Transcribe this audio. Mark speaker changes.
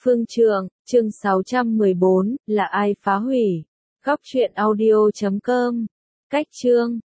Speaker 1: Phương Trượng, chương 614, là ai phá hủy? Góc truyện audio.com. Cách chương